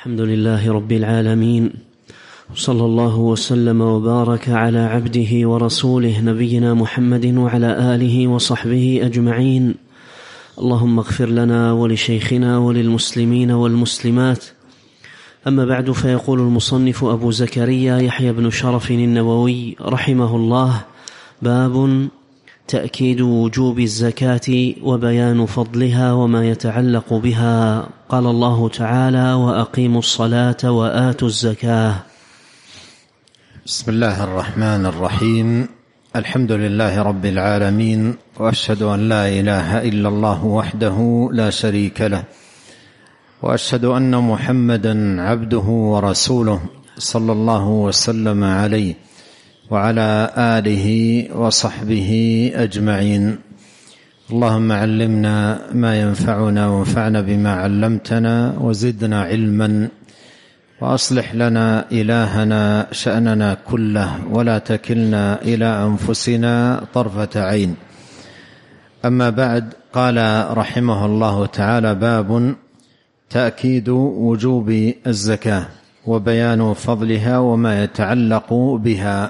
الحمد لله رب العالمين، صلى الله وسلم وبارك على عبده ورسوله نبينا محمد وعلى آله وصحبه أجمعين. اللهم اغفر لنا ولشيخنا وللمسلمين والمسلمات. أما بعد، فيقول المصنف أبو زكريا يحيى بن شرف النووي رحمه الله: باب تأكيد وجوب الزكاة وبيان فضلها وما يتعلق بها. قال الله تعالى: وأقيموا الصلاة وآتوا الزكاة. بسم الله الرحمن الرحيم. الحمد لله رب العالمين، وأشهد أن لا إله إلا الله وحده لا شريك له، وأشهد أن محمدا عبده ورسوله صلى الله وسلم عليه وعلى آله وصحبه أجمعين. اللهم علمنا ما ينفعنا وانفعنا بما علمتنا وزدنا علما، وأصلح لنا إلهنا شأننا كله، ولا تكلنا إلى أنفسنا طرفة عين. أما بعد، قال رحمه الله تعالى: باب تأكيد وجوب الزكاة وبيان فضلها وما يتعلق بها.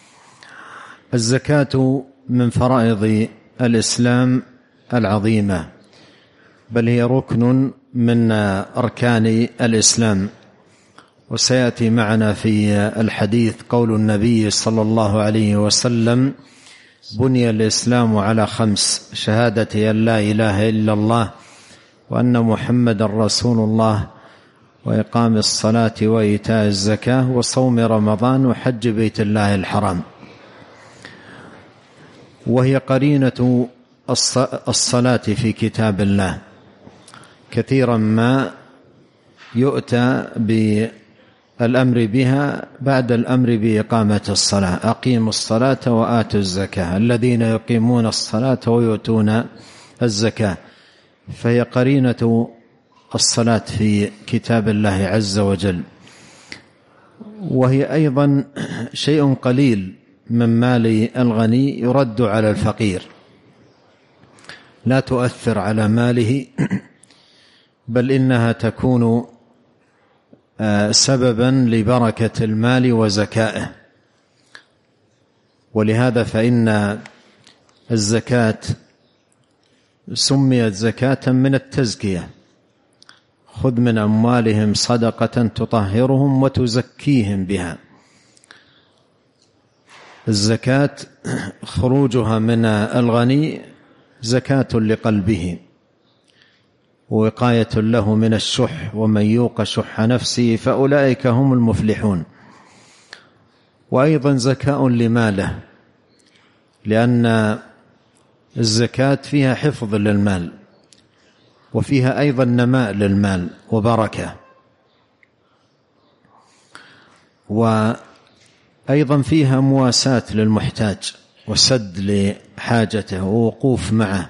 الزكاة من فرائض الإسلام العظيمة، بل هي ركن من أركان الإسلام. وسيأتي معنا في الحديث قول النبي صلى الله عليه وسلم: بني الإسلام على 5: شهادة أن لا إله إلا الله وأن محمد رسول الله، وإقام الصلاة وإيتاء الزكاة وصوم رمضان وحج بيت الله الحرام. وهي قرينة الصلاة في كتاب الله. كثيرا ما يؤتى بالأمر بها بعد الأمر بإقامة الصلاة: أقيموا الصلاة وآتوا الزكاة. الذين يقيمون الصلاة ويؤتون الزكاة، فهي قرينة الصلاة في كتاب الله عز وجل. وهي أيضا شيء قليل من مال الغني يرد على الفقير، لا تؤثر على ماله، بل إنها تكون سببا لبركة المال وزكائه. ولهذا فإن الزكاة سميت زكاة من التزكية: خذ من أموالهم صدقة تطهرهم وتزكيهم بها. الزكاة خروجها من الغني زكاة لقلبه، ووقاية له من الشح، ومن يوق شح نفسه فأولئك هم المفلحون. وأيضا زكاة لماله، لأن الزكاة فيها حفظ للمال، وفيها أيضا نماء للمال وبركة، وأيضا فيها مواساة للمحتاج وسد لحاجته ووقوف معه.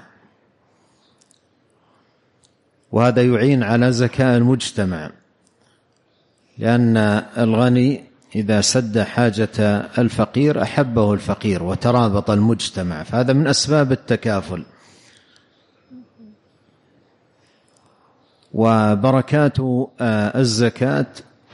وهذا يعين على زكاة المجتمع، لأن الغني إذا سد حاجة الفقير أحبه الفقير وترابط المجتمع، فهذا من أسباب التكافل. وبركات الزكاة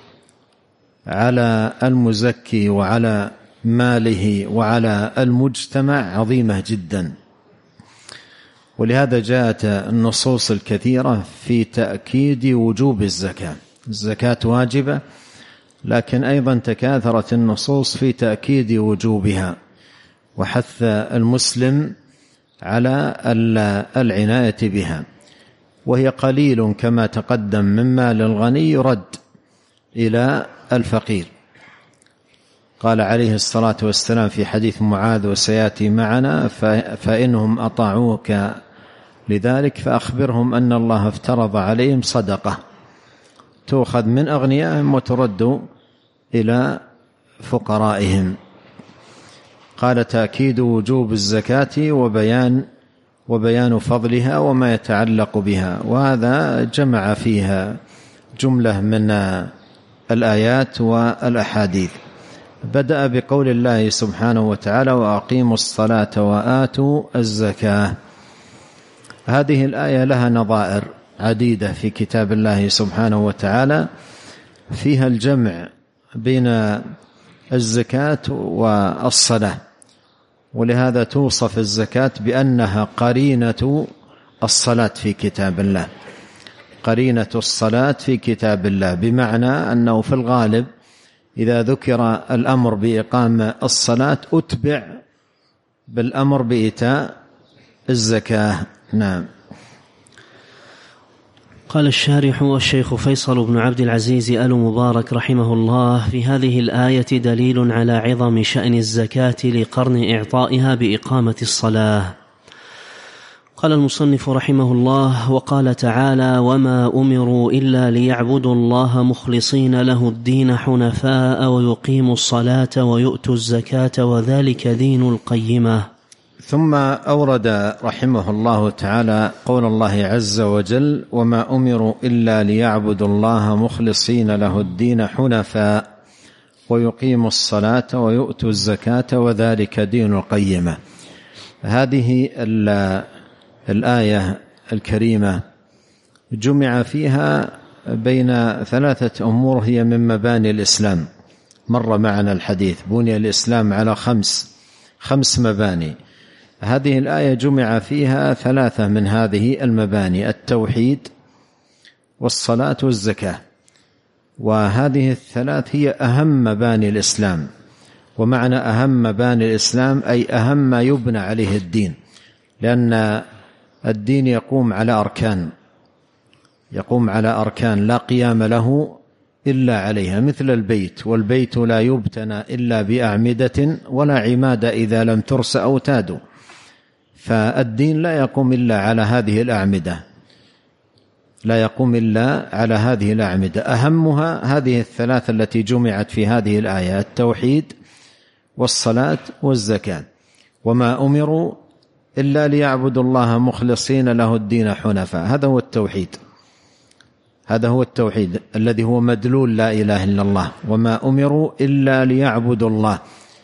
على المزكي وعلى ماله وعلى المجتمع عظيمة جدا. ولهذا جاءت النصوص الكثيرة في تأكيد وجوب الزكاة. الزكاة واجبة، لكن أيضا تكاثرت النصوص في تأكيد وجوبها وحث المسلم على العناية بها. وهي قليل كما تقدم من مال الغني يرد إلى الفقير. قال عليه الصلاة والسلام في حديث معاذ وسيأتي معنا: فإنهم أطاعوك لذلك فأخبرهم أن الله افترض عليهم صدقة تؤخذ من أغنيائهم وترد إلى فقرائهم. قال: تأكيد وجوب الزكاة وبيان فضلها وما يتعلق بها. وهذا جمع فيها جملة من الآيات والأحاديث. بدأ بقول الله سبحانه وتعالى: وأقيموا الصلاة وآتوا الزكاة. هذه الآية لها نظائر عديدة في كتاب الله سبحانه وتعالى، فيها الجمع بين الزكاة والصلاة، ولهذا توصف الزكاة بأنها قرينة الصلاة في كتاب الله، قرينة الصلاة في كتاب الله، بمعنى أنه في الغالب إذا ذكر الأمر بإقام الصلاة أتبع بالأمر بإيتاء الزكاة. نعم. قال الشارح والشيخ فيصل بن عبد العزيز آل مبارك رحمه الله: في هذه الآية دليل على عظم شأن الزكاة لقرن إعطائها بإقامة الصلاة. قال المصنف رحمه الله: وقال تعالى: وما أمروا إلا ليعبدوا الله مخلصين له الدين حنفاء ويقيموا الصلاة ويؤتوا الزكاة وذلك دين القيمة. ثم أورد رحمه الله تعالى قول الله عز وجل: وما أمروا إلا ليعبدوا الله مخلصين له الدين حنفاء ويقيموا الصلاة ويؤتوا الزكاة وذلك دين القيمة. هذه الآية الكريمة جمع فيها بين ثلاثة أمور هي من مباني الإسلام. مر معنا الحديث بني الإسلام على خمس مباني. هذه الآية جمع فيها ثلاثة من هذه المباني: التوحيد والصلاة والزكاة، وهذه الثلاث هي أهم مباني الإسلام. ومعنى أهم مباني الإسلام أي أهم ما يبنى عليه الدين، لأن الدين يقوم على أركان لا قيام له إلا عليها، مثل البيت، والبيت لا يبتنى إلا بأعمدة ولا عماد إذا لم ترس أوتاد. فالدين لا يقوم إلا على هذه الأعمدة، أهمها هذه الثلاثة التي جمعت في هذه الآية: التوحيد والصلاة والزكاة. وما أمروا إلا ليعبدوا الله مخلصين له الدين حنفاء، هذا هو التوحيد الذي هو مدلول لا إله إلا الله. وما أمروا إلا ليعبدوا الله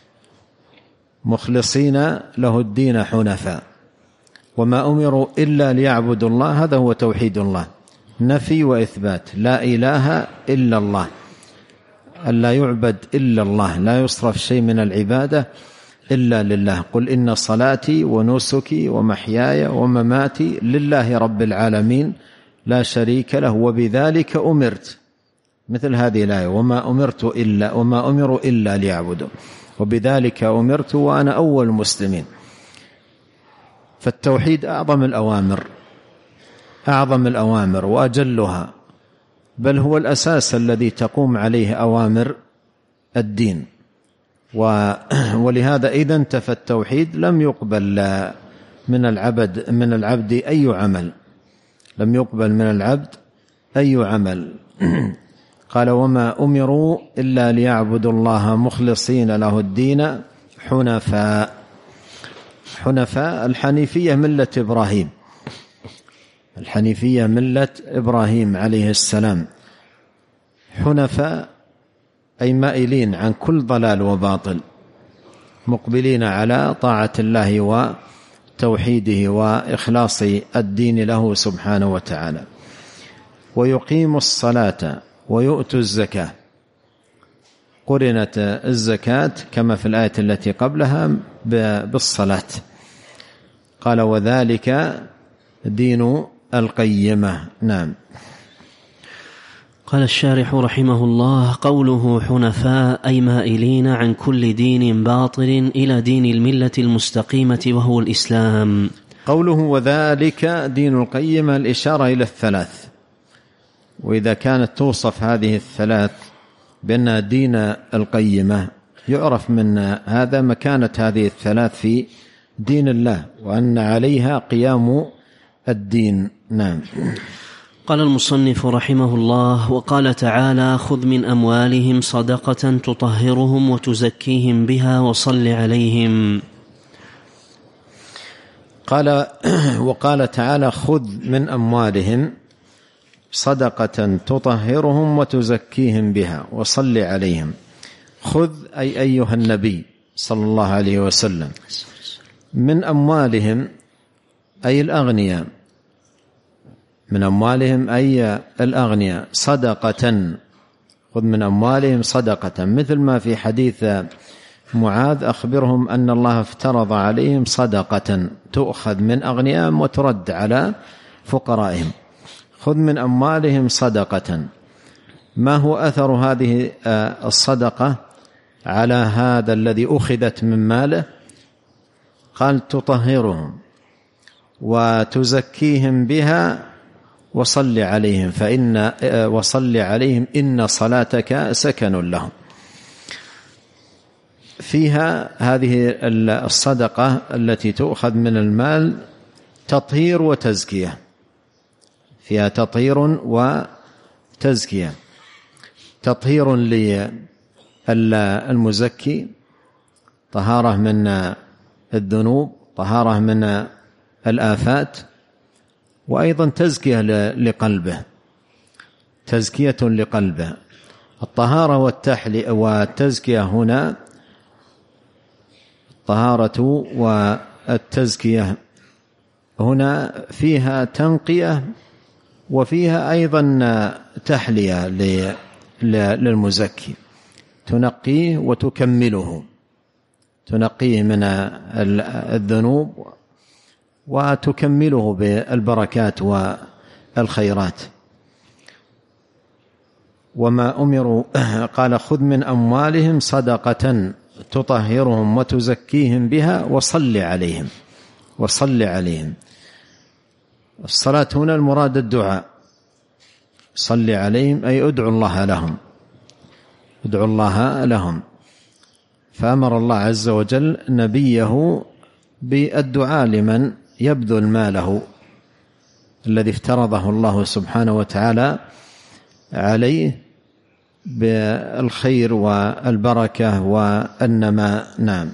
مخلصين له الدين حنفاء، وما أمروا إلا ليعبدوا الله، هذا هو توحيد الله، نفي وإثبات، لا إله إلا الله، ألا يعبد إلا الله، لا يصرف شيء من العبادة إلا لله. قل إن صلاتي ونسكي ومحياي ومماتي لله رب العالمين لا شريك له وبذلك أمرت، مثل هذه الآية: وما أمروا إلا ليعبدوا وبذلك أمرت وأنا أول المسلمين. فالتوحيد أعظم الأوامر وأجلها، بل هو الأساس الذي تقوم عليه أوامر الدين. ولهذا إذا انتفى التوحيد لم يقبل من العبد أي عمل. قال: وما أمروا إلا ليعبدوا الله مخلصين له الدين حنفاء. الحنيفية ملة إبراهيم عليه السلام. حنفاء أي مائلين عن كل ضلال وباطل، مقبلين على طاعة الله وتوحيده وإخلاص الدين له سبحانه وتعالى. ويقيم الصلاة ويؤتوا الزكاة، قرنت الزكاة كما في الآية التي قبلها بالصلاة. قال: وذلك دين القيمة. نعم. قال الشارح رحمه الله: قوله حنفاء أي مائلين عن كل دين باطل إلى دين الملة المستقيمة وهو الإسلام. قوله وذلك دين القيمة الإشارة إلى الثلاث، وإذا كانت توصف هذه الثلاث بأنها دين القيمة يعرف من هذا مكانة هذه الثلاث في دين الله، وأن عليها قيام الدين. نعم. قال المصنف رحمه الله: وقال تعالى: خذ من أموالهم صدقة تطهرهم وتزكيهم بها وصل عليهم. وقال تعالى: خذ من أموالهم صدقة تطهرهم وتزكيهم بها وصل عليهم. خذ أي أيها النبي صلى الله عليه وسلم من أموالهم أي الأغنياء، من أموالهم أي الأغنياء، صدقة خذ من أموالهم صدقة، مثل ما في حديث معاذ أخبرهم أن الله افترض عليهم صدقة تؤخذ من أغنيائهم وترد على فقرائهم. خذ من أموالهم صدقة. ما هو أثر هذه الصدقة على هذا الذي أخذت من ماله؟ قال تطهرهم وتزكيهم بها وصل عليهم إن صلاتك سكن لهم. فيها هذه الصدقة التي تؤخذ من المال تطهير وتزكية، فيها تطهير وتزكية. تطهير للمزكي، طهارة من الذنوب، طهارة من الآفات، وأيضا تزكية لقلبه، تزكية لقلبه. الطهارة والتزكية هنا، الطهارة والتزكية هنا فيها تنقية وفيها أيضا تحلية للمزكي، تنقيه وتكمله، تنقيه من الذنوب وتكمله بالبركات والخيرات. وما أمروا، قال خذ من أموالهم صدقة تطهرهم وتزكيهم بها وصل عليهم. وصل عليهم، الصلاة هنا المراد الدعاء، صل عليهم أي ادعوا الله لهم، ادعوا الله لهم. فأمر الله عز وجل نبيه بالدعاء لمن يبذل ماله الذي افترضه الله سبحانه وتعالى عليه بالخير والبركة والنماء. نعم.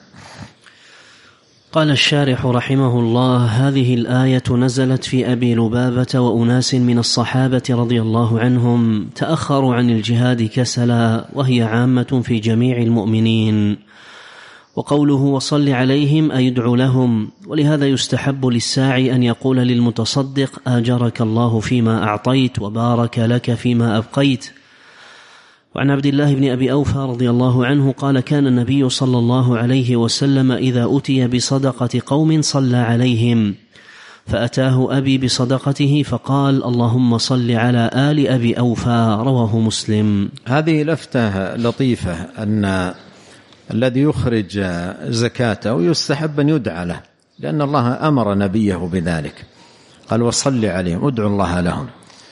قال الشارح رحمه الله: هذه الآية نزلت في أبي لبابة وأناس من الصحابة رضي الله عنهم تأخروا عن الجهاد كسلا، وهي عامة في جميع المؤمنين. وقوله وصل عليهم أي ادعو لهم، ولهذا يستحب للساعي أن يقول للمتصدق: آجرك الله فيما أعطيت وبارك لك فيما أبقيت. وعن عبد الله بن أبي أوفى رضي الله عنه قال: كان النبي صلى الله عليه وسلم إذا أتي بصدقة قوم صلى عليهم، فأتاه أبي بصدقته فقال: اللهم صل على آل أبي أوفى. رواه مسلم. هذه لفتة لطيفة، أن الذي يخرج زكاته يستحب أن يدعى له، لأن الله أمر نبيه بذلك، قال وصل عليهم، ادعوا الله لهم،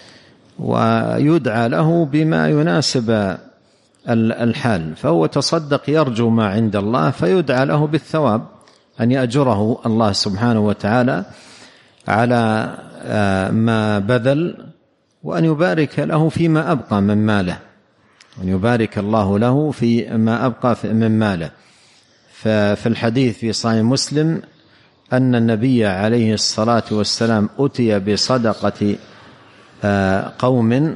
ويدعى له بما يناسب الحال. فهو تصدق يرجو ما عند الله، فيدعى له بالثواب، أن يأجره الله سبحانه وتعالى على ما بذل، وأن يبارك له فيما أبقى من ماله، أن يبارك الله له فيما أبقى من ماله. ففي الحديث في صحيح مسلم أن النبي عليه الصلاة والسلام أتي بصدقة قوم،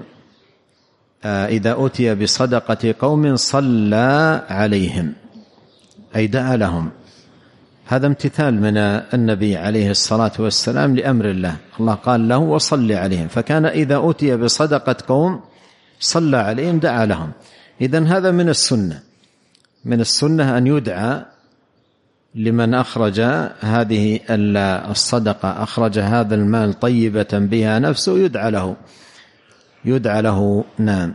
إذا أتي بصدقة قوم صلى عليهم، أي دعا لهم. هذا امتثال من النبي عليه الصلاة والسلام لأمر الله، الله قال له وصل عليهم، فكان إذا أتي بصدقة قوم صلى عليهم دعا لهم. إذن هذا من السنة، من السنة أن يدعى لمن أخرج هذه الصدقة، أخرج هذا المال طيبة بها نفسه، يدعى له. نعم.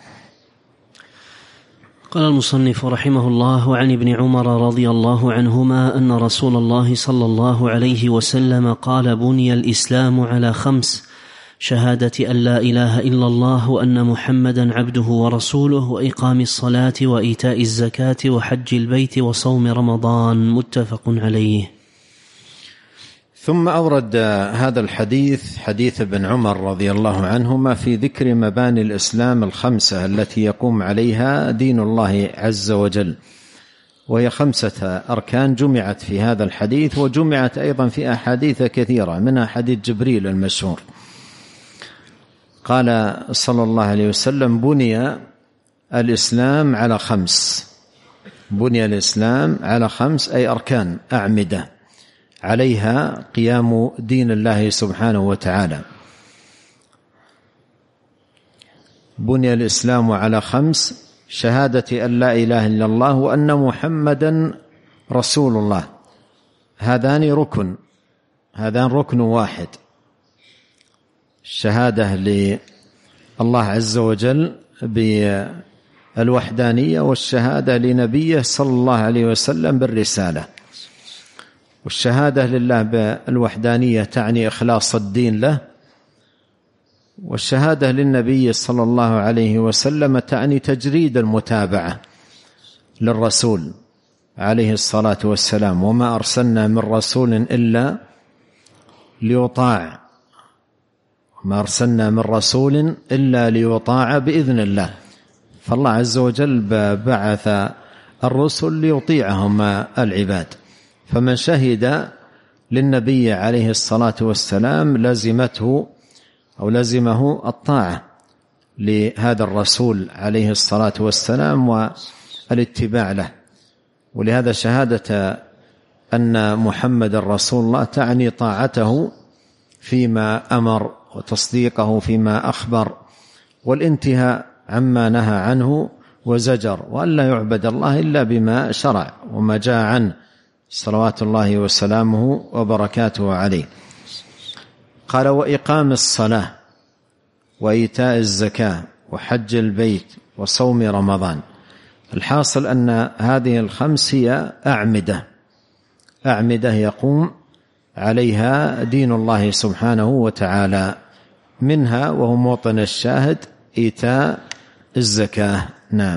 قال المصنف رحمه الله: عن ابن عمر رضي الله عنهما أن رسول الله صلى الله عليه وسلم قال: بني الإسلام على 5: شهادة أن لا إله إلا الله وأن محمدا عبده ورسوله، وإقام الصلاة وإيتاء الزكاة وحج البيت وصوم رمضان. متفق عليه. ثم أورد هذا الحديث، حديث ابن عمر رضي الله عنهما، في ذكر مباني الإسلام 5 التي يقوم عليها دين الله عز وجل، وهي 5 أركان جمعت في هذا الحديث، وجمعت أيضا في أحاديث كثيرة، منها حديث جبريل المشهور. قال صلى الله عليه وسلم: بني الإسلام على 5. بني الإسلام على 5 أي أركان، أعمدة عليها قيام دين الله سبحانه وتعالى. بني الإسلام على 5: شهادة أن لا إله إلا الله وأن محمدا رسول الله. هذان ركن واحد، الشهادة لله عز وجل بالوحدانية، والشهادة لنبيه صلى الله عليه وسلم بالرسالة. والشهادة لله بالوحدانية تعني إخلاص الدين له، والشهادة للنبي صلى الله عليه وسلم تعني تجريد المتابعة للرسول عليه الصلاة والسلام. وما أرسلنا من رسول إلا ليطاع، ما أرسلنا من رسول إلا ليطاع بإذن الله. فالله عز وجل بعث الرسل ليطيعهم العباد، فمن شهد للنبي عليه الصلاة والسلام لزمه الطاعة لهذا الرسول عليه الصلاة والسلام والاتباع له. ولهذا شهادة أن محمد رسول الله تعني طاعته فيما أمر وتصديقه فيما أخبر والانتهاء عما نهى عنه وزجر، وأن لا يعبد الله إلا بما شرع وما جاء عنه صلوات الله وسلامه وبركاته عليه. قال: وإقام الصلاة وإيتاء الزكاة وحج البيت وصوم رمضان. الحاصل أن هذه ال5 هي أعمدة يقوم عليها دين الله سبحانه وتعالى، منها وهو موطن الشاهد إيتاء الزكاة. نعم.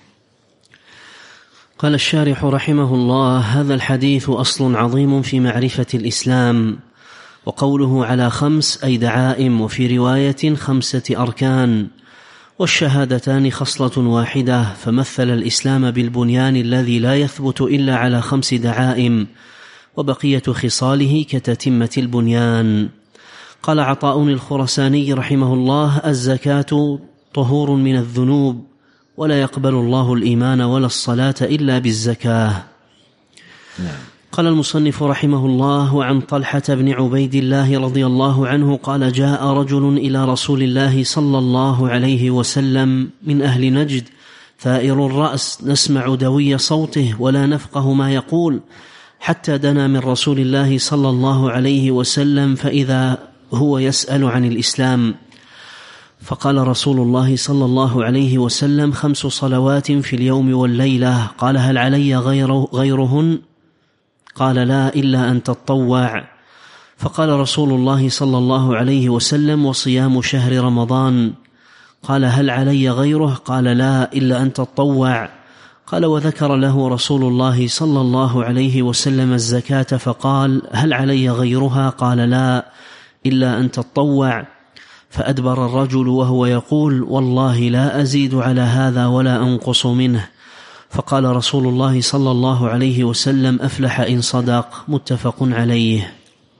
قال الشارح رحمه الله: هذا الحديث أصل عظيم في معرفة الإسلام. وقوله على 5 أي دعائم، وفي رواية 5 أركان، والشهادتان خصلة واحدة، فمثل الإسلام بالبنيان الذي لا يثبت إلا على 5 دعائم، وبقية خصاله كتتمة البنيان. قال عطاء الخرساني رحمه الله: الزكاة طهور من الذنوب، ولا يقبل الله الإيمان ولا الصلاة إلا بالزكاة. قال المصنف رحمه الله: وعن طلحة بن عبيد الله رضي الله عنه قال: جاء رجل إلى رسول الله صلى الله عليه وسلم من أهل نجد ثائر الرأس، نسمع دوي صوته ولا نفقه ما يقول، حتى دنا من رسول الله صلى الله عليه وسلم، فإذا هو يسأل عن الإسلام. فقال رسول الله صلى الله عليه وسلم: 5 صلوات في اليوم والليلة. قال: هل علي غيرهن؟ قال: لا، إلا أن تطوع. فقال رسول الله صلى الله عليه وسلم: وصيام شهر رمضان. قال: هل علي غيره؟ قال: لا، إلا أن تطوع. قال: وذكر له رسول الله صلى الله عليه وسلم الزكاة، فقال: هل علي غيرها؟ قال: لا، إلا أن تطوع. فأدبر الرجل وهو يقول: والله لا أزيد على هذا ولا أنقص منه. فقال رسول الله صلى الله عليه وسلم: أفلح إن صدق. متفق عليه.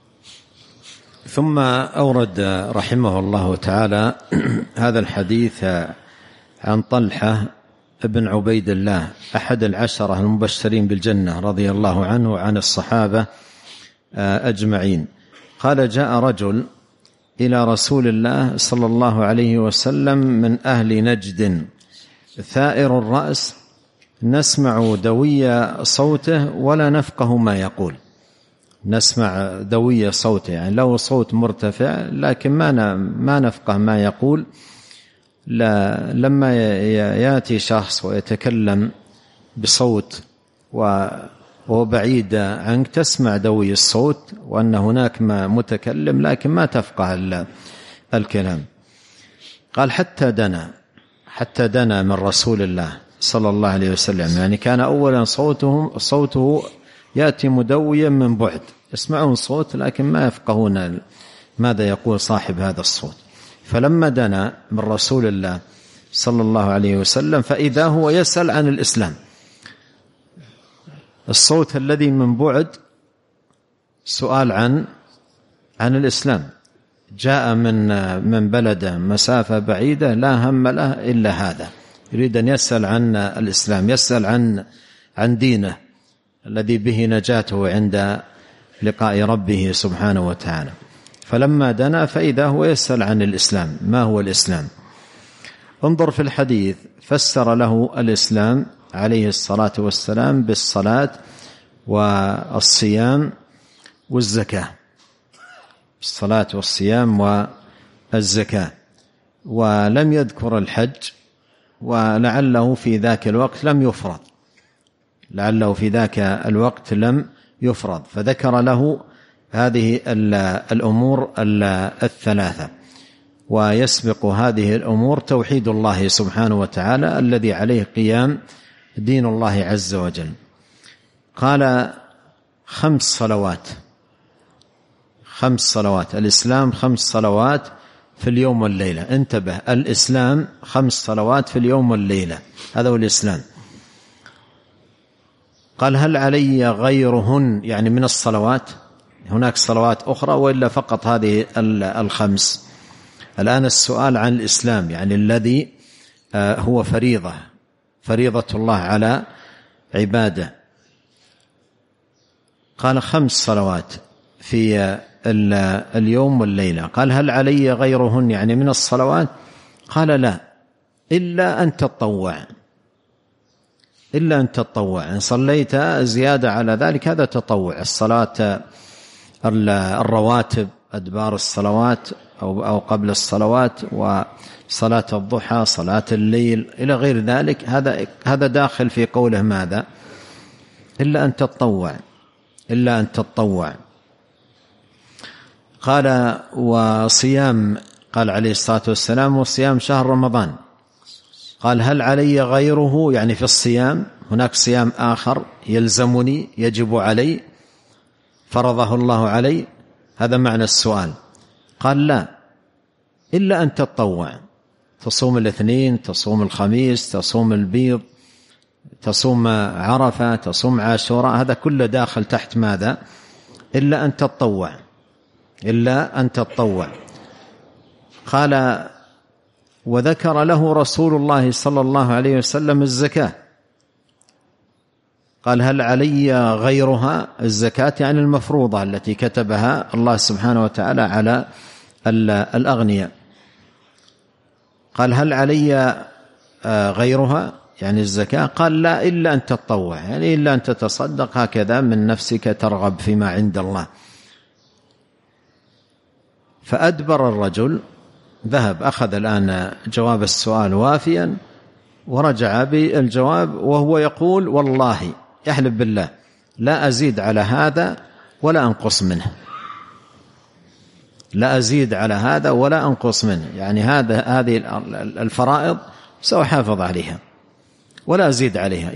ثم أورد رحمه الله تعالى هذا الحديث عن طلحة ابن عبيد الله أحد 10 المبشرين بالجنة رضي الله عنه وعن الصحابة أجمعين. قال: جاء رجل إلى رسول الله صلى الله عليه وسلم من أهل نجد ثائر الرأس، نسمع دوي صوته ولا نفقه ما يقول. نسمع دوي صوته يعني له صوت مرتفع لكن ما نفقه ما يقول. لما يأتي شخص ويتكلم بصوت وهو بعيد عنك تسمع دوي الصوت وأن هناك ما متكلم لكن ما تفقه الكلام. قال: حتى دنا من رسول الله صلى الله عليه وسلم، يعني كان أولا صوته يأتي مدويا من بعد، يسمعون صوت لكن ما يفقهون ماذا يقول صاحب هذا الصوت. فلما دنا من رسول الله صلى الله عليه وسلم فإذا هو يسأل عن الإسلام. الصوت الذي من بعد سؤال عن الإسلام، جاء من بلد مسافة بعيدة لا هم له إلا هذا، يريد أن يسأل عن الإسلام، يسأل عن دينه الذي به نجاته عند لقاء ربه سبحانه وتعالى. فلما دنا فإذا هو يسأل عن الإسلام، ما هو الإسلام؟ انظر في الحديث، فسر له الإسلام عليه الصلاة والسلام بالصلاة والصيام والزكاة، الصلاة والصيام والزكاة، ولم يذكر الحج، ولعله في ذاك الوقت لم يفرض، لعله في ذاك الوقت لم يفرض، فذكر له هذه الأمور الثلاثة. ويسبق هذه الأمور توحيد الله سبحانه وتعالى الذي عليه قيام دين الله عز وجل. قال 5 صلوات، 5 صلوات، الإسلام 5 صلوات في اليوم والليلة. انتبه، الإسلام 5 صلوات في اليوم والليلة، هذا هو الإسلام. قال هل علي غيرهن، يعني من الصلوات، هناك صلوات أخرى وإلا فقط هذه 5؟ الآن السؤال عن الإسلام، يعني الذي هو فريضة الله على عباده. قال 5 صلوات في اليوم والليلة. قال هل علي غيرهن، يعني من الصلوات؟ قال لا، إلا أن تطوع، إلا أن تطوع، إن صليت زيادة على ذلك هذا تطوع. الصلاة الرواتب، أدبار الصلوات أو قبل الصلوات، وصلاة الضحى، صلاة الليل إلى غير ذلك، هذا داخل في قوله ماذا؟ إلا أن تطوع، إلا أن تطوع. قال وصيام، قال عليه الصلاة والسلام وصيام شهر رمضان. قال هل علي غيره، يعني في الصيام هناك صيام آخر يلزمني يجب علي فرضه الله علي؟ هذا معنى السؤال. قال لا، إلا أن تطوع، تصوم الاثنين، تصوم الخميس، تصوم البيض، تصوم عرفة، تصوم عاشوراء، هذا كله داخل تحت ماذا؟ إلا أن تطوع، إلا أن تطوع. قال وذكر له رسول الله صلى الله عليه وسلم الزكاة. قال هل علي غيرها، الزكاة يعني المفروضة التي كتبها الله سبحانه وتعالى على الأغنياء. قال هل علي غيرها، يعني الزكاة؟ قال لا، إلا أن تطوع، يعني إلا أن تتصدق هكذا من نفسك ترغب فيما عند الله. فأدبر الرجل، ذهب، أخذ الآن جواب السؤال وافيا ورجع بالجواب وهو يقول والله، يحلف بالله، لا أزيد على هذا ولا أنقص منه، لا أزيد على هذا ولا أنقص منه، يعني هذه الفرائض سأحافظ عليها ولا أزيد عليها.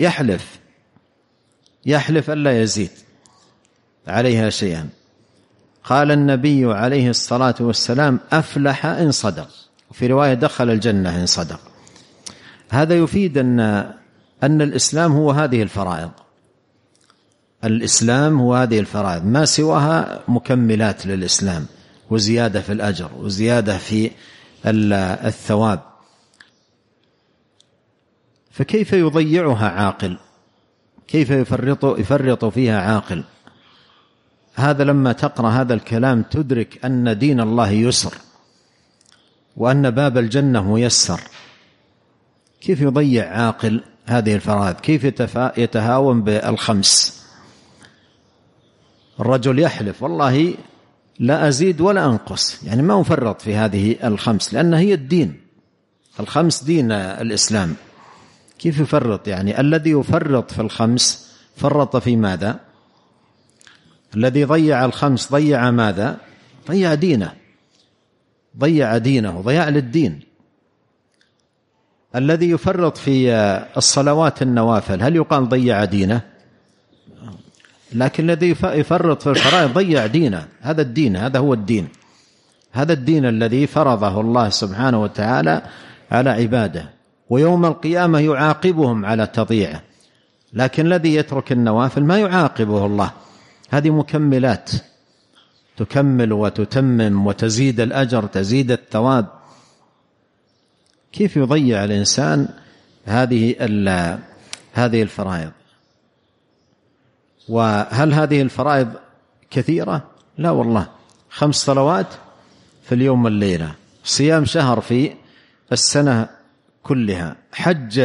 يحلف ألا يزيد عليها شيئا. قال النبي عليه الصلاة والسلام أفلح إن صدق، وفي رواية دخل الجنة إن صدق. هذا يفيد أن الإسلام هو هذه الفرائض، الإسلام هو هذه الفرائض، ما سواها مكملات للإسلام وزيادة في الأجر وزيادة في الثواب. فكيف يضيعها عاقل؟ كيف يفرط فيها عاقل؟ هذا لما تقرأ هذا الكلام تدرك أن دين الله يسر وأن باب الجنة ميسر. كيف يضيع عاقل هذه الفرائض؟ كيف يتهاون بالخمس؟ الرجل يحلف والله لا أزيد ولا أنقص، يعني ما أفرط في هذه الخمس لأن هي الدين، الخمس دين الإسلام. كيف يفرط؟ يعني الذي يفرط في الخمس فرط في ماذا؟ الذي ضيع الخمس ضيع ماذا؟ ضيع دينه، ضيع دينه، ضياع للدين. الذي يفرط في الصلوات النوافل هل يقال ضيع دينه؟ لكن الذي يفرط في الفرائض ضيع دينه. هذا الدين، هذا هو الدين، هذا الدين الذي فرضه الله سبحانه وتعالى على عباده، ويوم القيامة يعاقبهم على تضييعه. لكن الذي يترك النوافل ما يعاقبه الله، هذه مكملات تكمل وتتمم وتزيد الأجر، تزيد الثواب. كيف يضيع الإنسان هذه الفرائض؟ وهل هذه الفرائض كثيرة؟ لا والله، 5 صلوات في اليوم والليلة، صيام شهر في السنة كلها. حج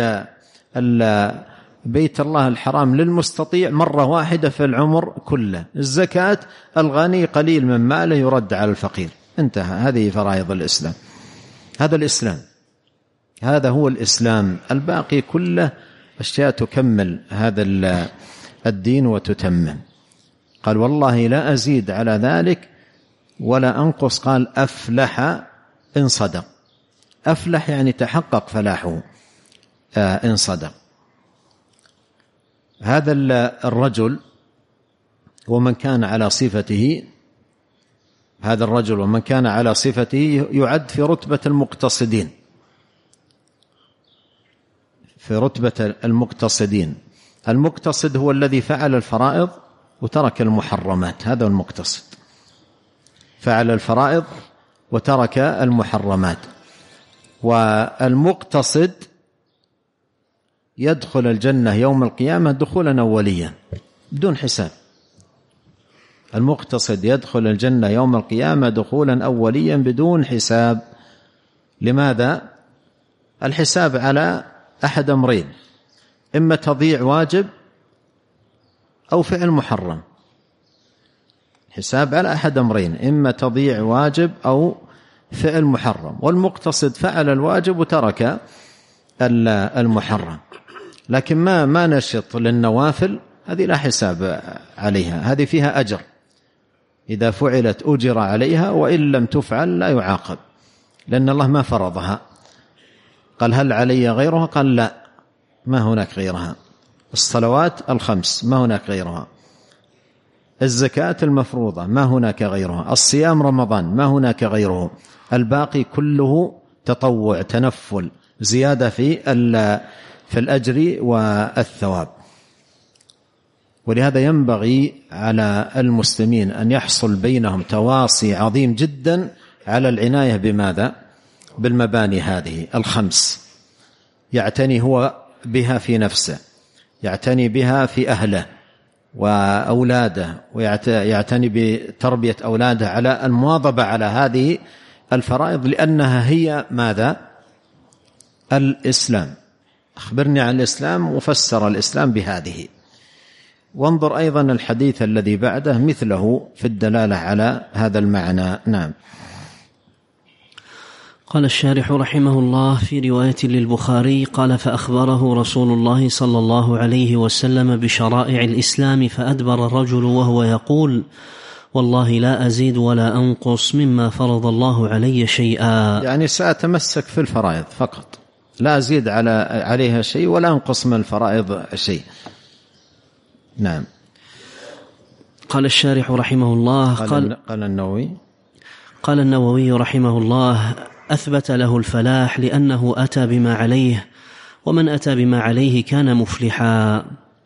بيت الله الحرام للمستطيع مرة واحدة في العمر كله. الزكاة الغني قليل من ماله يرد على الفقير. انتهى. هذه فرائض الإسلام. هذا الإسلام، هذا هو الإسلام. الباقي كله أشياء تكمل هذا الدين وتتمم. قال والله لا أزيد على ذلك ولا أنقص. قال أفلح إن صدق. أفلح يعني تحقق فلاحه إن صدق. هذا الرجل ومن كان على صفته، هذا الرجل ومن كان على صفته يعد في رتبة المقتصدين، في رتبة المقتصدين. المقتصد هو الذي فعل الفرائض وترك المحرمات، هذا المقتصد. فعل الفرائض وترك المحرمات. والمقتصد يدخل الجنة يوم القيامة دخولا أوليا بدون حساب. المقتصد يدخل الجنة يوم القيامة دخولا أوليا بدون حساب. لماذا؟ الحساب على أحد أمرين: إما تضييع واجب أو فعل محرم. حساب على أحد أمرين: إما تضييع واجب أو فعل محرم. والمقتصد فعل الواجب وترك المحرم، لكن ما نشط للنوافل، هذه لا حساب عليها، هذه فيها أجر. إذا فعلت أجر عليها، وإن لم تفعل لا يعاقب، لأن الله ما فرضها. قال هل علي غيرها؟ قال لا، ما هناك غيرها. الصلوات الخمس ما هناك غيرها. الزكاة المفروضة ما هناك غيرها. الصيام رمضان ما هناك غيره. الباقي كله تطوع، تنفل، زيادة في الأجر والثواب. ولهذا ينبغي على المسلمين أن يحصل بينهم تواصي عظيم جدا على العناية بماذا؟ بالمباني هذه الخمس. يعتني هو بها في نفسه، يعتني بها في أهله وأولاده، ويعتني بتربية أولاده على المواظبة على هذه الفرائض، لأنها هي ماذا؟ الإسلام. أخبرني عن الإسلام، وفسر الإسلام بهذه. وانظر أيضا الحديث الذي بعده مثله في الدلالة على هذا المعنى. نعم. قال الشارح رحمه الله في رواية للبخاري قال: فأخبره رسول الله صلى الله عليه وسلم بشرائع الإسلام، فأدبر الرجل وهو يقول: والله لا أزيد ولا أنقص مما فرض الله علي شيئا. يعني سأتمسك في الفرائض فقط، لا أزيد عليها شيء ولا أنقص من الفرائض شيء. نعم. قال الشارح رحمه الله قال النووي رحمه الله: أثبت له الفلاح لأنه أتى بما عليه، ومن أتى بما عليه كان مفلحا.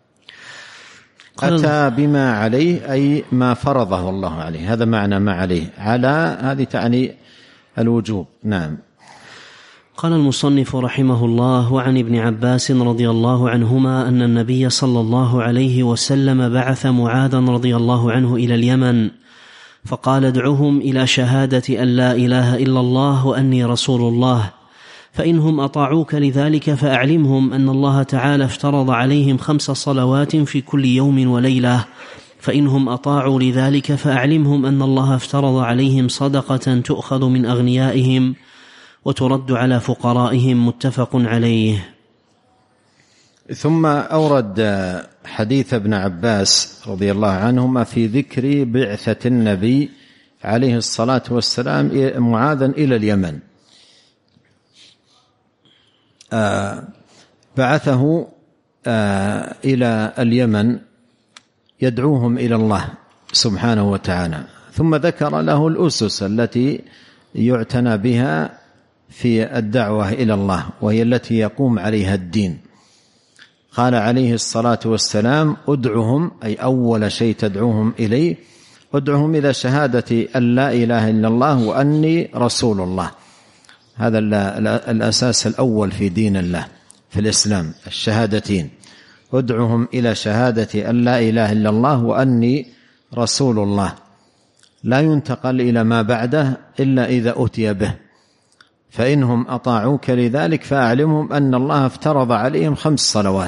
أتى بما عليه أي ما فرضه الله عليه، هذا معنى ما عليه. على هذه تعني الوجوب. نعم. قال المصنف رحمه الله: وعن ابن عباس رضي الله عنهما أن النبي صلى الله عليه وسلم بعث معاذا رضي الله عنه إلى اليمن، فقال: ادعهم إلى شهادة أن لا إله إلا الله وأني رسول الله، فإنهم أطاعوك لذلك فأعلمهم أن الله تعالى افترض عليهم 5 صلوات في كل يوم وليلة، فإنهم أطاعوا لذلك فأعلمهم أن الله افترض عليهم صدقة تؤخذ من أغنيائهم وترد على فقرائهم. متفق عليه. ثم أورد حديث ابن عباس رضي الله عنهما في ذكر بعثة النبي عليه الصلاة والسلام معاذا إلى اليمن. بعثه إلى اليمن يدعوهم إلى الله سبحانه وتعالى، ثم ذكر له الأسس التي يعتنى بها في الدعوة إلى الله، وهي التي يقوم عليها الدين. قال عليه الصلاة والسلام: ادعهم، أي أول شيء تدعوهم إليه، ادعهم إلى شهادة أن لا إله إلا الله وأني رسول الله. هذا الأساس الأول في دين الله في الإسلام، الشهادتين. ادعهم إلى شهادة أن لا إله إلا الله وأني رسول الله. لا ينتقل إلى ما بعده إلا إذا أتي به، فإنهم أطاعوك لذلك فأعلمهم أن الله افترض عليهم 5 صلوات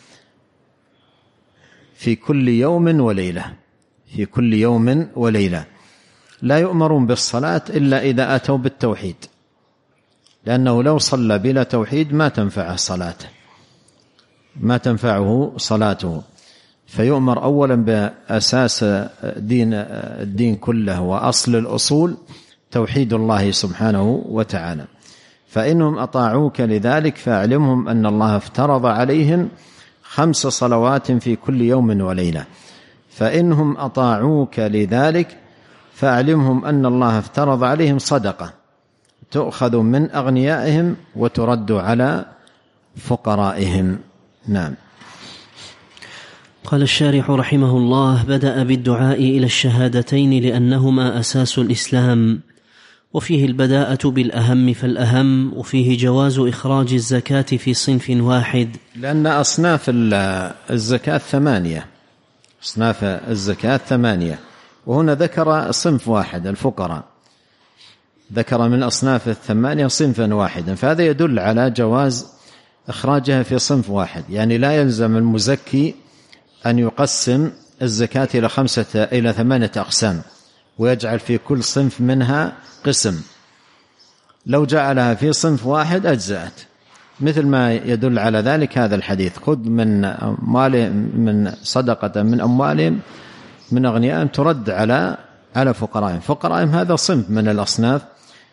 في كل يوم وليلة، في كل يوم وليلة. لا يؤمرون بالصلاة إلا إذا أتوا بالتوحيد، لأنه لو صلى بلا توحيد ما تنفعه صلاته، ما تنفعه صلاته. فيؤمر أولا بأساس الدين كله وأصل الأصول توحيد الله سبحانه وتعالى. فإنهم أطاعوك لذلك فأعلمهم أن الله افترض عليهم 5 صلوات في كل يوم وليلة. فإنهم أطاعوك لذلك فأعلمهم أن الله افترض عليهم صدقة تؤخذ من أغنيائهم وترد على فقرائهم. نعم. قال الشارح رحمه الله: بدأ بالدعاء إلى الشهادتين لأنهما أساس الإسلام، وفيه البداءة بالأهم فالأهم، وفيه جواز إخراج الزكاة في صنف واحد، لأن أصناف الزكاة 8، أصناف الزكاة 8، وهنا ذكر صنف واحد الفقراء، ذكر من أصناف 8 صنفا واحدا، فهذا يدل على جواز إخراجها في صنف واحد. يعني لا يلزم المزكي أن يقسم الزكاة إلى 8 أقسام ويجعل في كل صنف منها قسم، لو جعلها في صنف واحد أجزأت، مثل ما يدل على ذلك هذا الحديث: خذ من أموالهم من صدقة من أموالهم من أغنيائهم ترد على فقرائهم. هذا صنف من الأصناف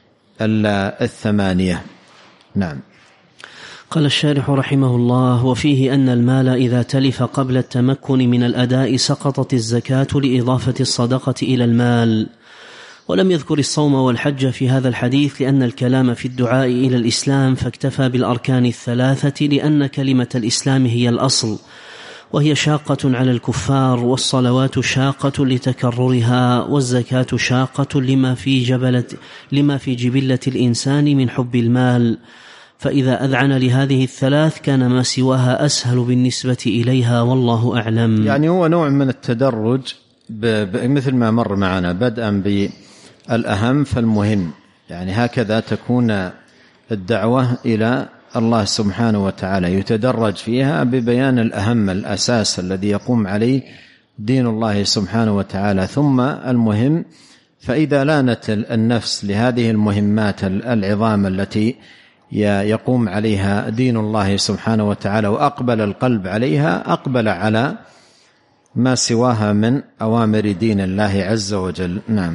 8. نعم. قال الشارح رحمه الله: وفيه أن المال إذا تلف قبل التمكن من الأداء سقطت الزكاة لإضافة الصدقة إلى المال. ولم يذكر الصوم والحج في هذا الحديث لأن الكلام في الدعاء إلى الإسلام فاكتفى بالأركان 3، لأن كلمة الإسلام هي الأصل، وهي شاقة على الكفار، والصلوات شاقة لتكررها، والزكاة شاقة لما في جبلة الإنسان من حب المال، فإذا أذعن لهذه ال3 كان ما سواها أسهل بالنسبة إليها، والله أعلم. يعني هو نوع من التدرج مثل ما مر معنا، بدءا بالأهم فالمهم، يعني هكذا تكون الدعوة إلى الله سبحانه وتعالى، يتدرج فيها ببيان الأهم الأساس الذي يقوم عليه دين الله سبحانه وتعالى، ثم المهم. فإذا لانت النفس لهذه المهمات العظام التي يقوم عليها دين الله سبحانه وتعالى وأقبل القلب عليها، أقبل على ما سواها من أوامر دين الله عز وجل. نعم.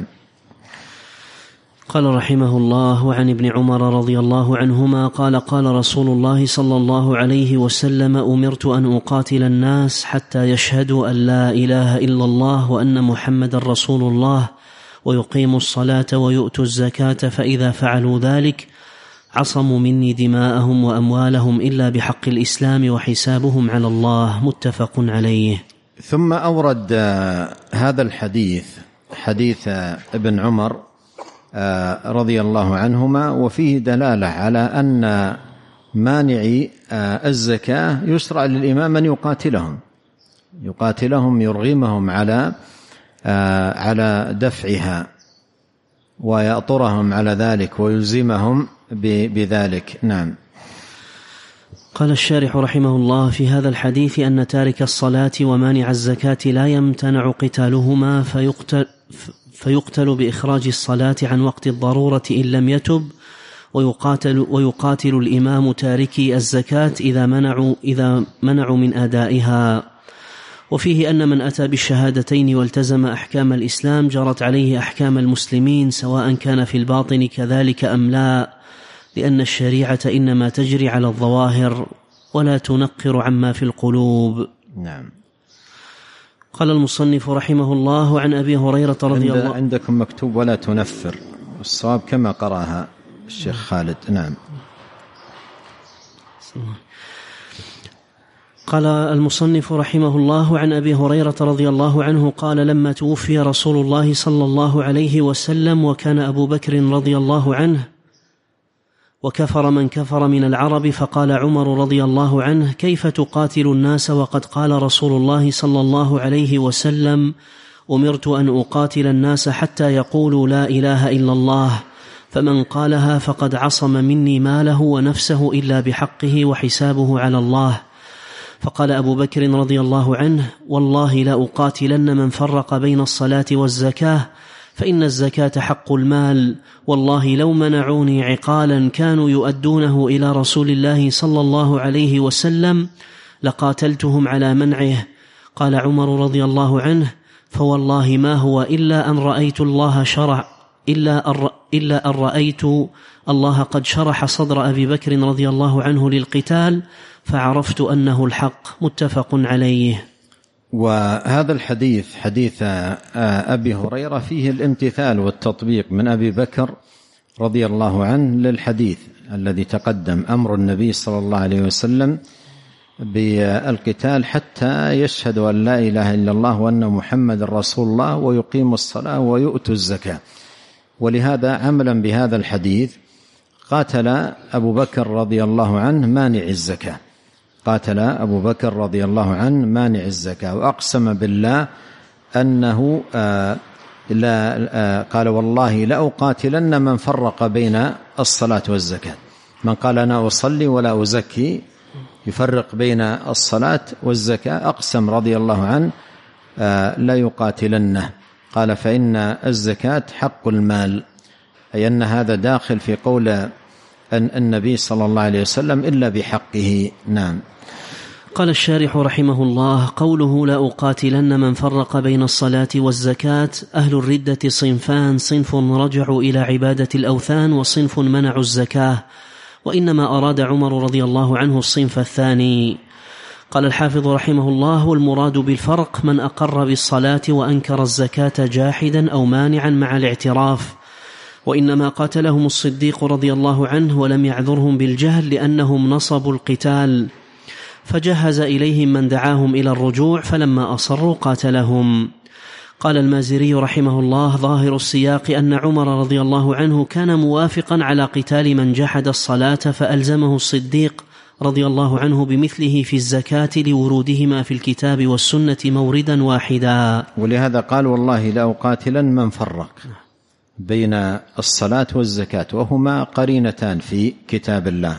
قال رحمه الله: وعن ابن عمر رضي الله عنهما قال: قال رسول الله صلى الله عليه وسلم: أمرت أن أقاتل الناس حتى يشهدوا أن لا إله إلا الله وأن محمد رسول الله ويقيموا الصلاة ويؤتوا الزكاة، فإذا فعلوا ذلك عصموا مني دماءهم وأموالهم إلا بحق الإسلام وحسابهم على الله. متفق عليه. ثم أورد هذا الحديث، حديث ابن عمر رضي الله عنهما، وفيه دلالة على أن مانعي الزكاة يشرع للإمام أن يقاتلهم يرغمهم على دفعها ويأطرهم على ذلك ويلزمهم بذلك. نعم. قال الشارح رحمه الله: في هذا الحديث أن تارك الصلاة ومانع الزكاة لا يمتنع قتالهما فيقتل بإخراج الصلاة عن وقت الضرورة إن لم يتب، ويقاتل الإمام تاركي الزكاة إذا منعوا من أدائها. وفيه أن من أتى بالشهادتين والتزم أحكام الإسلام جرت عليه أحكام المسلمين، سواء كان في الباطن كذلك أم لا، لأن الشريعة إنما تجري على الظواهر ولا تنقر عما في القلوب. نعم. قال المصنف رحمه الله: عن أبي هريرة رضي الله. عندكم مكتوب ولا تنفر، الصواب كما قرأها الشيخ خالد. نعم. قال المصنف رحمه الله: عن أبي هريرة رضي الله عنه قال: لما توفي رسول الله صلى الله عليه وسلم وكان أبو بكر رضي الله عنه وكفر من كفر من العرب، فقال عمر رضي الله عنه: كيف تقاتل الناس وقد قال رسول الله صلى الله عليه وسلم: أمرت أن أقاتل الناس حتى يقولوا لا إله إلا الله، فمن قالها فقد عصم مني ماله ونفسه إلا بحقه وحسابه على الله. فقال أبو بكر رضي الله عنه: والله لأقاتلن من فرق بين الصلاة والزكاة، فإن الزكاة حق المال، والله لو منعوني عقالا كانوا يؤدونه إلى رسول الله صلى الله عليه وسلم لقاتلتهم على منعه. قال عمر رضي الله عنه: فوالله ما هو إلا أن رأيت الله قد شرح صدر أبي بكر رضي الله عنه للقتال فعرفت أنه الحق. متفق عليه. وهذا الحديث حديث أبي هريرة فيه الامتثال والتطبيق من أبي بكر رضي الله عنه للحديث الذي تقدم، أمر النبي صلى الله عليه وسلم بالقتال حتى يشهدوا أن لا إله إلا الله وأن محمد رسول الله ويقيموا الصلاة ويؤتوا الزكاة. ولهذا عملا بهذا الحديث قاتل أبو بكر رضي الله عنه مانع الزكاة، قاتل أبو بكر رضي الله عنه مانع الزكاة، وأقسم بالله أنه قال: والله لأقاتلن من فرق بين الصلاة والزكاة. من قال أنا أصلي ولا أزكي، يفرق بين الصلاة والزكاة، أقسم رضي الله عنه لا يقاتلنه. قال: فإن الزكاة حق المال، أي أن هذا داخل في قول أن النبي صلى الله عليه وسلم إلا بحقه. نعم. قال الشارح رحمه الله: قوله لا أقاتلن من فرق بين الصلاة والزكاة، أهل الردة صنفان: صنف رجعوا إلى عبادة الأوثان، وصنف منعوا الزكاة، وإنما أراد عمر رضي الله عنه الصنف الثاني. قال الحافظ رحمه الله: والمراد بالفرق من أقر بالصلاة وأنكر الزكاة جاحدا أو مانعا مع الاعتراف، وإنما قاتلهم الصديق رضي الله عنه ولم يعذرهم بالجهل لأنهم نصبوا القتال، فجهز إليهم من دعاهم إلى الرجوع، فلما أصروا قاتلهم. قال المازري رحمه الله: ظاهر السياق أن عمر رضي الله عنه كان موافقا على قتال من جحد الصلاة، فألزمه الصديق رضي الله عنه بمثله في الزكاة لورودهما في الكتاب والسنة موردا واحدا. ولهذا قال: والله لأقاتلن من فرق بين الصلاة والزكاة، وهما قرينتان في كتاب الله.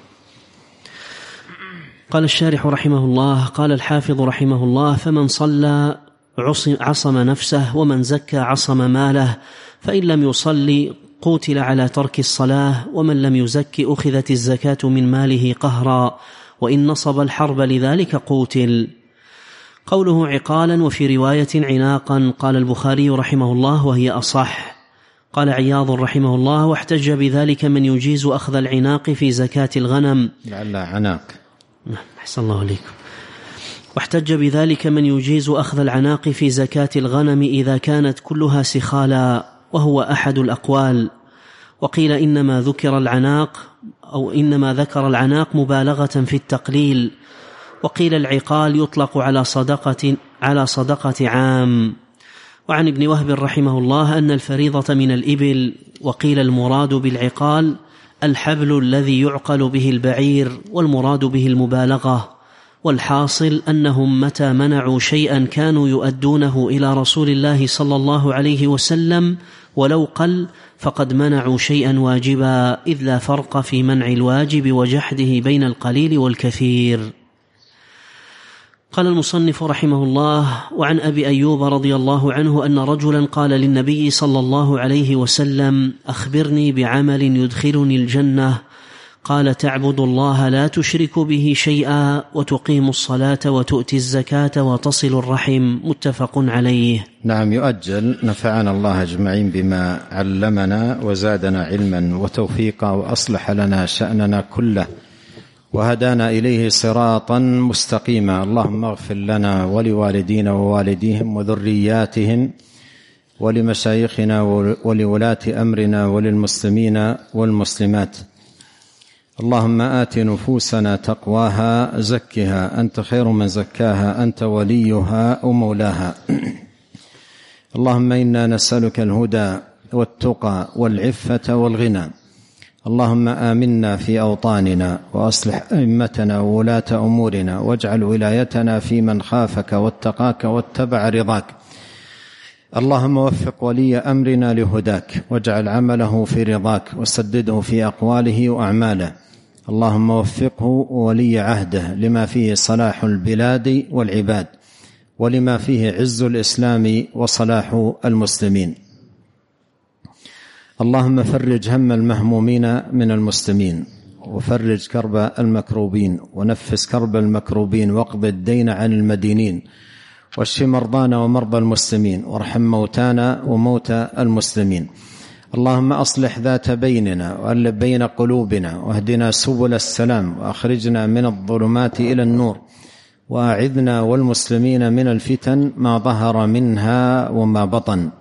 قال الشارح رحمه الله: قال الحافظ رحمه الله: فمن صلى عصم نفسه، ومن زكى عصم ماله، فإن لم يصلي قوتل على ترك الصلاة، ومن لم يزك أخذت الزكاة من ماله قهرا، وإن نصب الحرب لذلك قوتل. قوله عقالا وفي رواية عناقا. قال البخاري رحمه الله: وهي أصح. قال عياض رحمه الله: واحتج بذلك من يجيز أخذ العناق في زكاة الغنم. لعل عناق. أحسن الله عليكم. واحتج بذلك من يجيز أخذ العناق في زكاة الغنم إذا كانت كلها سخالا، وهو أحد الأقوال. وقيل إنما ذكر العناق مبالغة في التقليل. وقيل العقال يطلق على صدقة عام. وعن ابن وهب رحمه الله أن الفريضة من الإبل. وقيل المراد بالعقال الحبل الذي يعقل به البعير، والمراد به المبالغة. والحاصل أنهم متى منعوا شيئا كانوا يؤدونه إلى رسول الله صلى الله عليه وسلم ولو قل، فقد منعوا شيئا واجبا، إذ لا فرق في منع الواجب وجحده بين القليل والكثير. قال المصنف رحمه الله: وعن أبي أيوب رضي الله عنه أن رجلا قال للنبي صلى الله عليه وسلم: أخبرني بعمل يدخلني الجنة. قال: تعبد الله لا تشرك به شيئا، وتقيم الصلاة وتؤتي الزكاة وتصل الرحم. متفق عليه. نعم. يؤجل. نفعنا الله أجمعين بما علمنا وزادنا علما وتوفيقا، وأصلح لنا شأننا كله، وهدانا إليه صراطا مستقيما. اللهم اغفر لنا ولوالدينا ووالديهم وذرياتهم ولمشايخنا ولولاة أمرنا وللمسلمين والمسلمات. اللهم آت نفوسنا تقواها، زكها أنت خير من زكاها، أنت وليها ومولاها. اللهم إنا نسألك الهدى والتقى والعفة والغنى. اللهم آمنا في أوطاننا، وأصلح أئمتنا وولاة أمورنا، واجعل ولايتنا في من خافك واتقاك واتبع رضاك. اللهم وفق ولي أمرنا لهداك، واجعل عمله في رضاك، وسدده في أقواله وأعماله. اللهم وفقه وولي عهده لما فيه صلاح البلاد والعباد، ولما فيه عز الإسلام وصلاح المسلمين. اللهم فرج هم المهمومين من المسلمين، وفرج كرب المكروبين، ونفس كرب المكروبين، واقض الدين عن المدينين، واشف مرضانا ومرضى المسلمين، وارحم موتانا وموتى المسلمين. اللهم أصلح ذات بيننا، وألف بين قلوبنا، واهدنا سبل السلام، وأخرجنا من الظلمات إلى النور، وأعذنا والمسلمين من الفتن ما ظهر منها وما بطن.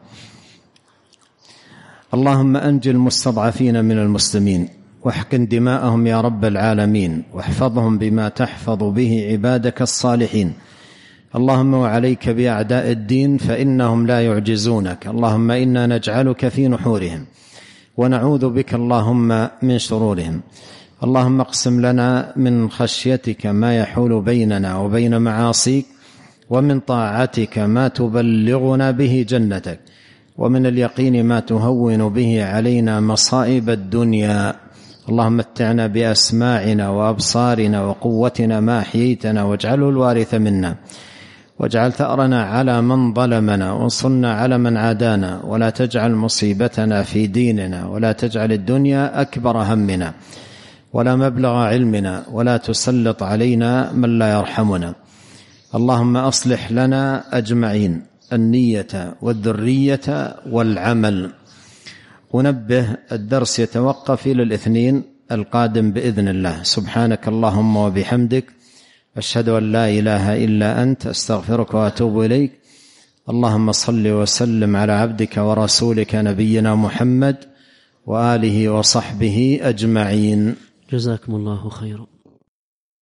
اللهم أنج المستضعفين من المسلمين، واحقن دماءهم يا رب العالمين، واحفظهم بما تحفظ به عبادك الصالحين. اللهم وعليك بأعداء الدين فإنهم لا يعجزونك. اللهم إنا نجعلك في نحورهم، ونعوذ بك اللهم من شرورهم. اللهم اقسم لنا من خشيتك ما يحول بيننا وبين معاصيك، ومن طاعتك ما تبلغنا به جنتك، ومن اليقين ما تهون به علينا مصائب الدنيا. اللهم متعنا بأسماعنا وأبصارنا وقوتنا ما أحييتنا، واجعله الوارث منا، واجعل ثأرنا على من ظلمنا، وانصرنا على من عادانا، ولا تجعل مصيبتنا في ديننا، ولا تجعل الدنيا أكبر همنا ولا مبلغ علمنا، ولا تسلط علينا من لا يرحمنا. اللهم أصلح لنا أجمعين النية والذرية والعمل. ونبه الدرس يتوقف إلى الاثنين القادم بإذن الله. سبحانك اللهم وبحمدك، أشهد أن لا إله إلا أنت، أستغفرك وأتوب إليك. اللهم صل وسلم على عبدك ورسولك نبينا محمد وآله وصحبه أجمعين. جزاكم الله خيرا.